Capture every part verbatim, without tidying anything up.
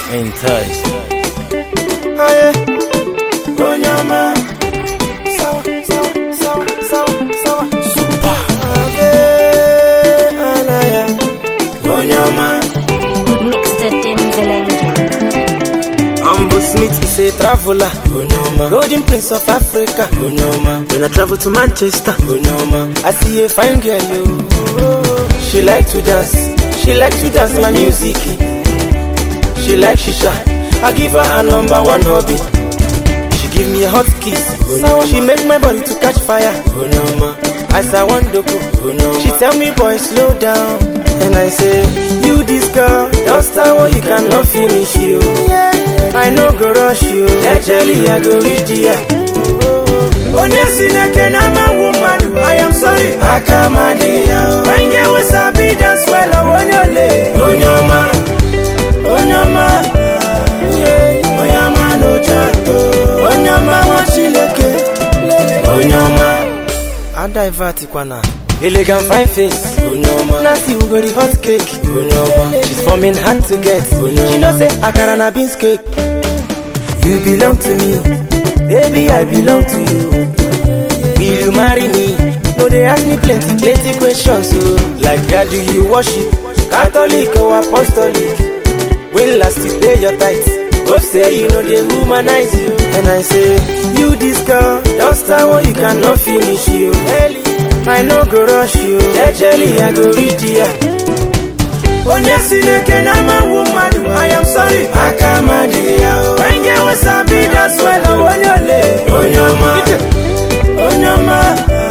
Enticed. Oh yeah. Onyama. Sawa, sawa, sawa, sawa, sawa. Super. Okay. Anaya. Onyama. Mixed Timbaland. Ambo Smith is a traveler. Onyama. Golden Prince of Africa. Onyama. When I travel to Manchester. Onyama. I see a fine girl. Oh. She like to dance. She like to dance my music. She like shisha. I give her a number one hobby. She give me a hot kiss. Oh, she make my body to catch fire. Oh, no, ma. As I want to go. Oh, no, she tell me, boy, slow down. And I say, you this girl, don't start what you cannot finish you. Yeah. I know go rush you. Actually, I go reach the end. Oh, yes, I'm a woman. I am sorry. I can't mind it. When you was happy, dance well. I want your leg. Oh, no, ma. Onyama, yeah, Onyama no chato. Onyama wachileke, Onyama. I divert ikwana. Elegant fine face, Onyama. Nancy we go the hot cake, Onyama. She's forming hand to get, Onyama. She know say akara na beans cake. You belong to me, baby I belong to you. Will you marry me? No they ask me plenty, plenty questions. So, like God do you worship, Catholic or Apostolic? When last you pay your tithes, hope say you know they humanize you. And I say, you this girl, don't start what you cannot finish you. I know go rush you, actually I go reach you. When you see the can I'm a woman, I am sorry, I can't mind it. When you was happy, that's when I want your leg. Onyama, Onyama,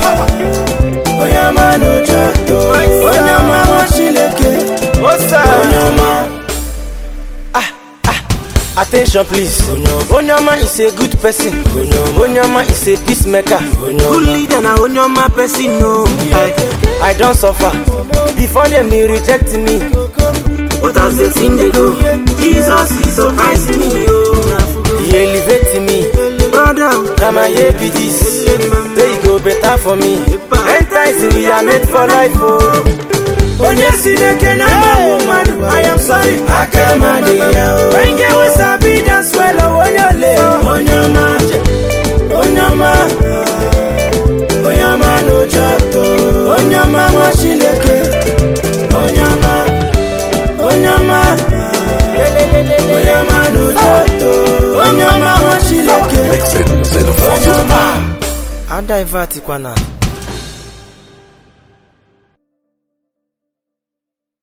Onyama no chato. Onyama wachileke, Onyama. Attention please. Onyama is a good person. Onyama is a peacemaker. Good leader na Onyama person no. I, I don't suffer before them they reject me. But as the thing they go, Jesus is surprising me. Oh. He elevates me, brother. Now my A P this, they go better for me. Enticing we are made for life. Oh. When you see the can I'm a woman, I am sorry, I can't mind it. When you was happy, that's well, I want your leg. Onyama, Onyama, Onyama no chato. Onyama wachileke, Onyama, Onyama, Onyama no chato. Onyama wachileke, Onyama. I divert ikwana.